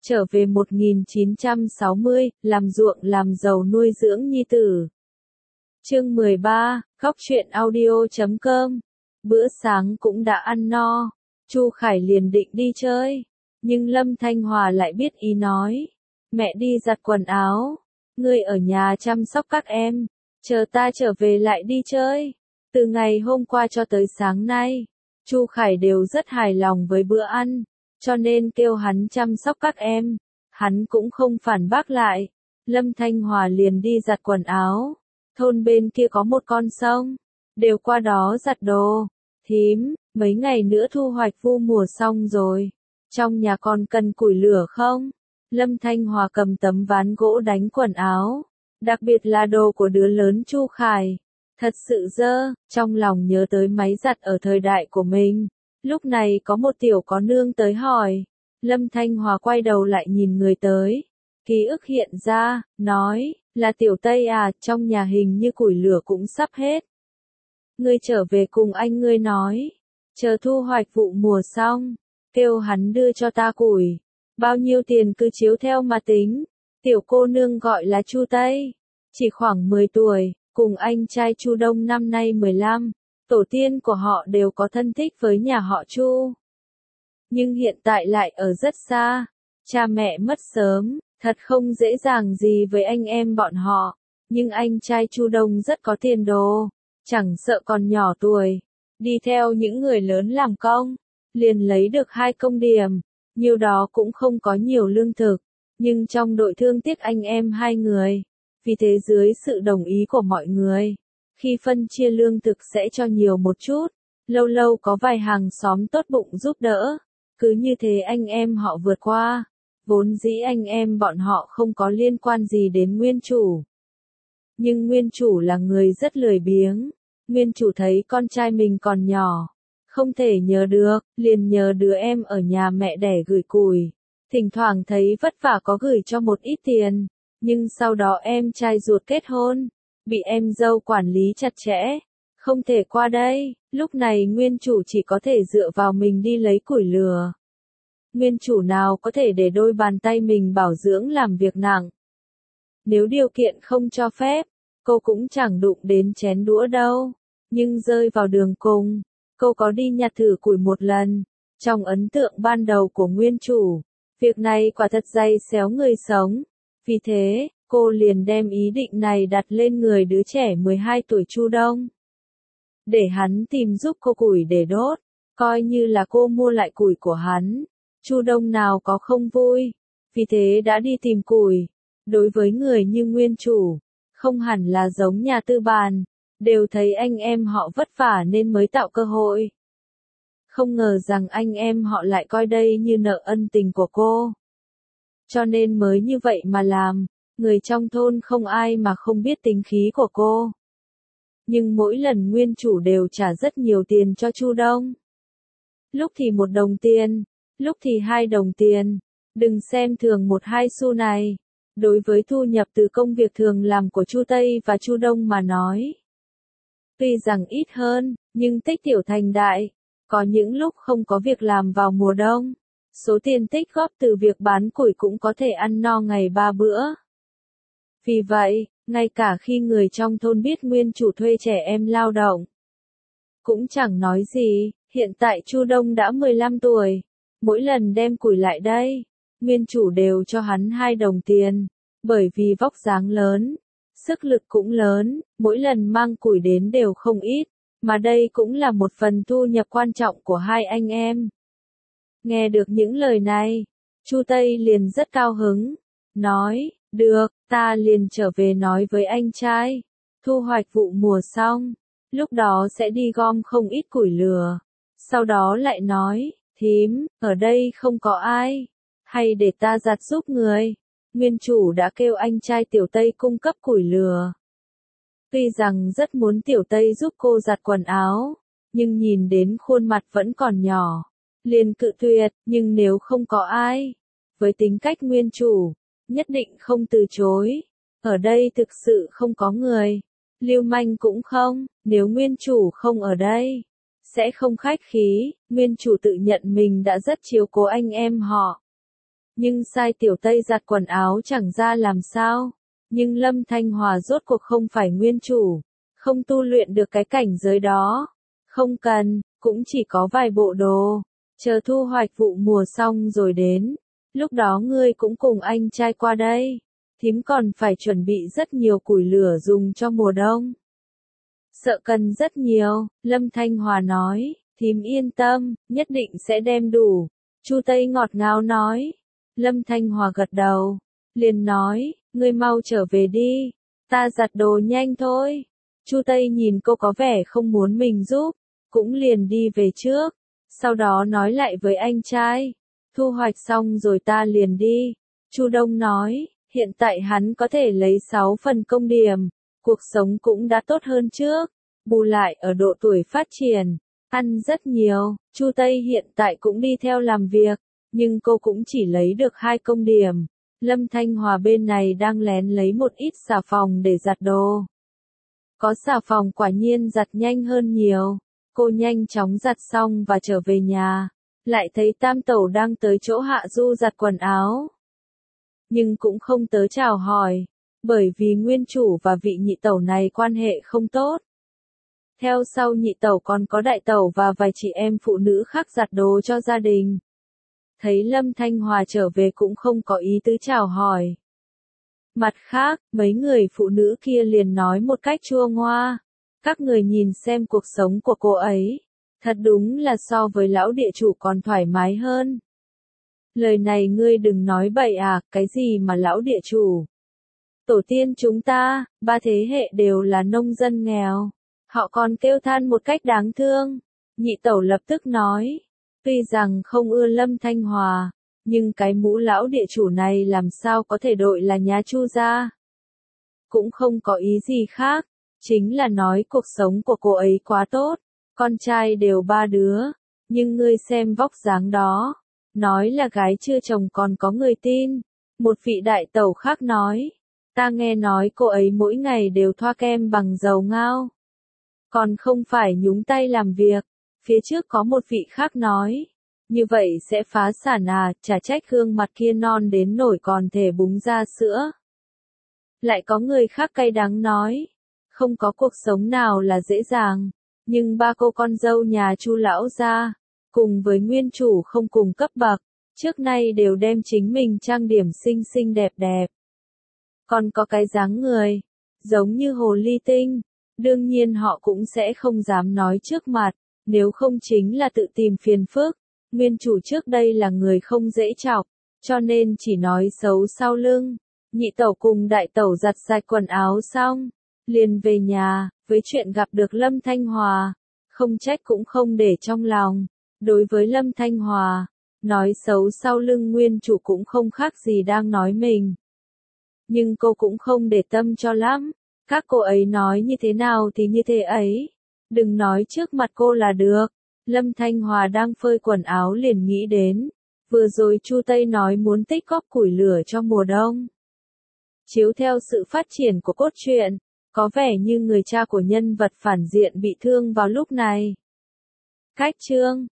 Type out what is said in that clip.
Trở về 1960, làm ruộng làm giàu nuôi dưỡng nhi tử. Chương 13, góc truyện audio.com. Bữa sáng cũng đã ăn no, Chu Khải liền định đi chơi, nhưng Lâm Thanh Hòa lại biết ý nói. Mẹ đi giặt quần áo, ngươi ở nhà chăm sóc các em, chờ ta trở về lại đi chơi. Từ ngày hôm qua cho tới sáng nay, Chu Khải đều rất hài lòng với bữa ăn, cho nên kêu hắn chăm sóc các em, hắn cũng không phản bác lại. Lâm Thanh Hòa liền đi giặt quần áo, thôn bên kia có một con sông, đều qua đó giặt đồ. Thím, mấy ngày nữa thu hoạch vu mùa xong rồi, trong nhà còn cần củi lửa không? Lâm Thanh Hòa cầm tấm ván gỗ đánh quần áo, đặc biệt là đồ của đứa lớn Chu Khải. Thật sự dơ, trong lòng nhớ tới máy giặt ở thời đại của mình. Lúc này có một tiểu có nương tới hỏi. Lâm Thanh Hòa quay đầu lại nhìn người tới. Ký ức hiện ra, nói, là tiểu Tây à, trong nhà hình như củi lửa cũng sắp hết. Ngươi trở về cùng anh ngươi nói, chờ thu hoạch vụ mùa xong, kêu hắn đưa cho ta củi. Bao nhiêu tiền cứ chiếu theo mà tính. Tiểu cô nương gọi là Chu Tây, chỉ khoảng 10 tuổi. Cùng anh trai Chu Đông năm nay 15, tổ tiên của họ đều có thân thích với nhà họ Chu. Nhưng hiện tại lại ở rất xa, cha mẹ mất sớm, thật không dễ dàng gì với anh em bọn họ. Nhưng anh trai Chu Đông rất có tiền đồ, chẳng sợ còn nhỏ tuổi, đi theo những người lớn làm công, liền lấy được 2 công điểm, nhiều đó cũng không có nhiều lương thực, nhưng trong đội thương tiếc anh em 2 người. Vì thế dưới sự đồng ý của mọi người, khi phân chia lương thực sẽ cho nhiều một chút, lâu lâu có vài hàng xóm tốt bụng giúp đỡ, cứ như thế anh em họ vượt qua, vốn dĩ anh em bọn họ không có liên quan gì đến nguyên chủ. Nhưng nguyên chủ là người rất lười biếng, nguyên chủ thấy con trai mình còn nhỏ, không thể nhờ được, liền nhờ đứa em ở nhà mẹ đẻ gửi củi, thỉnh thoảng thấy vất vả có gửi cho một ít tiền. Nhưng sau đó em trai ruột kết hôn, bị em dâu quản lý chặt chẽ, không thể qua đây, lúc này nguyên chủ chỉ có thể dựa vào mình đi lấy củi lửa. Nguyên chủ nào có thể để đôi bàn tay mình bảo dưỡng làm việc nặng. Nếu điều kiện không cho phép, cô cũng chẳng đụng đến chén đũa đâu, nhưng rơi vào đường cùng, cô có đi nhặt thử củi một lần. Trong ấn tượng ban đầu của nguyên chủ, việc này quả thật dày xéo người sống. Vì thế, cô liền đem ý định này đặt lên người đứa trẻ 12 tuổi Chu Đông. Để hắn tìm giúp cô củi để đốt, coi như là cô mua lại củi của hắn. Chu Đông nào có không vui, vì thế đã đi tìm củi. Đối với người như nguyên chủ, không hẳn là giống nhà tư bản, đều thấy anh em họ vất vả nên mới tạo cơ hội. Không ngờ rằng anh em họ lại coi đây như nợ ân tình của cô. Cho nên mới như vậy mà làm, người trong thôn không ai mà không biết tính khí của cô. Nhưng mỗi lần nguyên chủ đều trả rất nhiều tiền cho Chu Đông. Lúc thì 1 đồng tiền, lúc thì 2 đồng tiền, đừng xem thường 1-2 xu này. Đối với thu nhập từ công việc thường làm của Chu Tây và Chu Đông mà nói. Tuy rằng ít hơn, nhưng tích tiểu thành đại, có những lúc không có việc làm vào mùa đông. Số tiền tích góp từ việc bán củi cũng có thể ăn no ngày 3 bữa. Vì vậy, ngay cả khi người trong thôn biết nguyên chủ thuê trẻ em lao động, cũng chẳng nói gì. Hiện tại Chu Đông đã 15 tuổi, mỗi lần đem củi lại đây, nguyên chủ đều cho hắn 2 đồng tiền, bởi vì vóc dáng lớn, sức lực cũng lớn, mỗi lần mang củi đến đều không ít, mà đây cũng là một phần thu nhập quan trọng của hai anh em. Nghe được những lời này, Chu Tây liền rất cao hứng, nói, được, ta liền trở về nói với anh trai, thu hoạch vụ mùa xong, lúc đó sẽ đi gom không ít củi lửa. Sau đó lại nói, thím, ở đây không có ai, hay để ta giặt giúp người. Nguyên chủ đã kêu anh trai tiểu Tây cung cấp củi lửa. Tuy rằng rất muốn tiểu Tây giúp cô giặt quần áo, nhưng nhìn đến khuôn mặt vẫn còn nhỏ, liền cự tuyệt, nhưng nếu không có ai, với tính cách nguyên chủ, nhất định không từ chối. Ở đây thực sự không có người, lưu manh cũng không, nếu nguyên chủ không ở đây, sẽ không khách khí, nguyên chủ tự nhận mình đã rất chiếu cố anh em họ. Nhưng sai Tiểu Tây giặt quần áo chẳng ra làm sao. Nhưng Lâm Thanh Hòa rốt cuộc không phải nguyên chủ, không tu luyện được cái cảnh giới đó. Không cần, cũng chỉ có vài bộ đồ. Chờ thu hoạch vụ mùa xong rồi đến. Lúc đó ngươi cũng cùng anh trai qua đây. Thím còn phải chuẩn bị rất nhiều củi lửa dùng cho mùa đông. Sợ cần rất nhiều, Lâm Thanh Hòa nói, thím yên tâm, nhất định sẽ đem đủ. Chu Tây ngọt ngào nói. Lâm Thanh Hòa gật đầu, liền nói, ngươi mau trở về đi, ta giặt đồ nhanh thôi. Chu Tây nhìn cô có vẻ không muốn mình giúp, cũng liền đi về trước, sau đó nói lại với anh trai, thu hoạch xong rồi ta liền đi. Chu Đông nói, hiện tại hắn có thể lấy 6 phần công điểm, cuộc sống cũng đã tốt hơn trước, bù lại ở độ tuổi phát triển, ăn rất nhiều. Chu Tây hiện tại cũng đi theo làm việc, nhưng cô cũng chỉ lấy được 2 công điểm. Lâm Thanh Hòa bên này đang lén lấy một ít xà phòng để giặt đồ. Có xà phòng quả nhiên giặt nhanh hơn nhiều. Cô nhanh chóng giặt xong và trở về nhà, lại thấy Tam Tẩu đang tới chỗ Hạ Du giặt quần áo. Nhưng cũng không tới chào hỏi, bởi vì nguyên chủ và vị nhị tẩu này quan hệ không tốt. Theo sau nhị tẩu còn có đại tẩu và vài chị em phụ nữ khác giặt đồ cho gia đình. Thấy Lâm Thanh Hòa trở về cũng không có ý tứ chào hỏi. Mặt khác, mấy người phụ nữ kia liền nói một cách chua ngoa. Các người nhìn xem cuộc sống của cô ấy, thật đúng là so với lão địa chủ còn thoải mái hơn. Lời này ngươi đừng nói bậy à, cái gì mà lão địa chủ. Tổ tiên chúng ta, 3 thế hệ đều là nông dân nghèo. Họ còn kêu than một cách đáng thương. Nhị tẩu lập tức nói, tuy rằng không ưa Lâm Thanh Hòa, nhưng cái mũ lão địa chủ này làm sao có thể đội là nhà Chu gia. Cũng không có ý gì khác, chính là nói cuộc sống của cô ấy quá tốt, con trai đều 3 đứa, nhưng ngươi xem vóc dáng đó, nói là gái chưa chồng còn có người tin. Một vị đại tẩu khác nói, ta nghe nói cô ấy mỗi ngày đều thoa kem bằng dầu ngao, còn không phải nhúng tay làm việc. Phía trước có một vị khác nói, như vậy sẽ phá sản à, chả trách gương mặt kia non đến nổi còn thể búng ra sữa. Lại có người khác cay đắng nói, không có cuộc sống nào là dễ dàng, nhưng 3 cô con dâu nhà Chu lão gia, cùng với nguyên chủ không cùng cấp bậc, trước nay đều đem chính mình trang điểm xinh xinh đẹp đẹp. Còn có cái dáng người, giống như hồ ly tinh, đương nhiên họ cũng sẽ không dám nói trước mặt, nếu không chính là tự tìm phiền phức. Nguyên chủ trước đây là người không dễ chọc, cho nên chỉ nói xấu sau lưng. Nhị tẩu cùng đại tẩu giặt sạch quần áo xong, liền về nhà, với chuyện gặp được Lâm Thanh Hòa, không trách cũng không để trong lòng. Đối với Lâm Thanh Hòa, nói xấu sau lưng nguyên chủ cũng không khác gì đang nói mình. Nhưng cô cũng không để tâm cho lắm, các cô ấy nói như thế nào thì như thế ấy, đừng nói trước mặt cô là được. Lâm Thanh Hòa đang phơi quần áo liền nghĩ đến, vừa rồi Chu Tây nói muốn tích góp củi lửa cho mùa đông. Chiếu theo sự phát triển của cốt truyện, có vẻ như người cha của nhân vật phản diện bị thương vào lúc này. Cách chương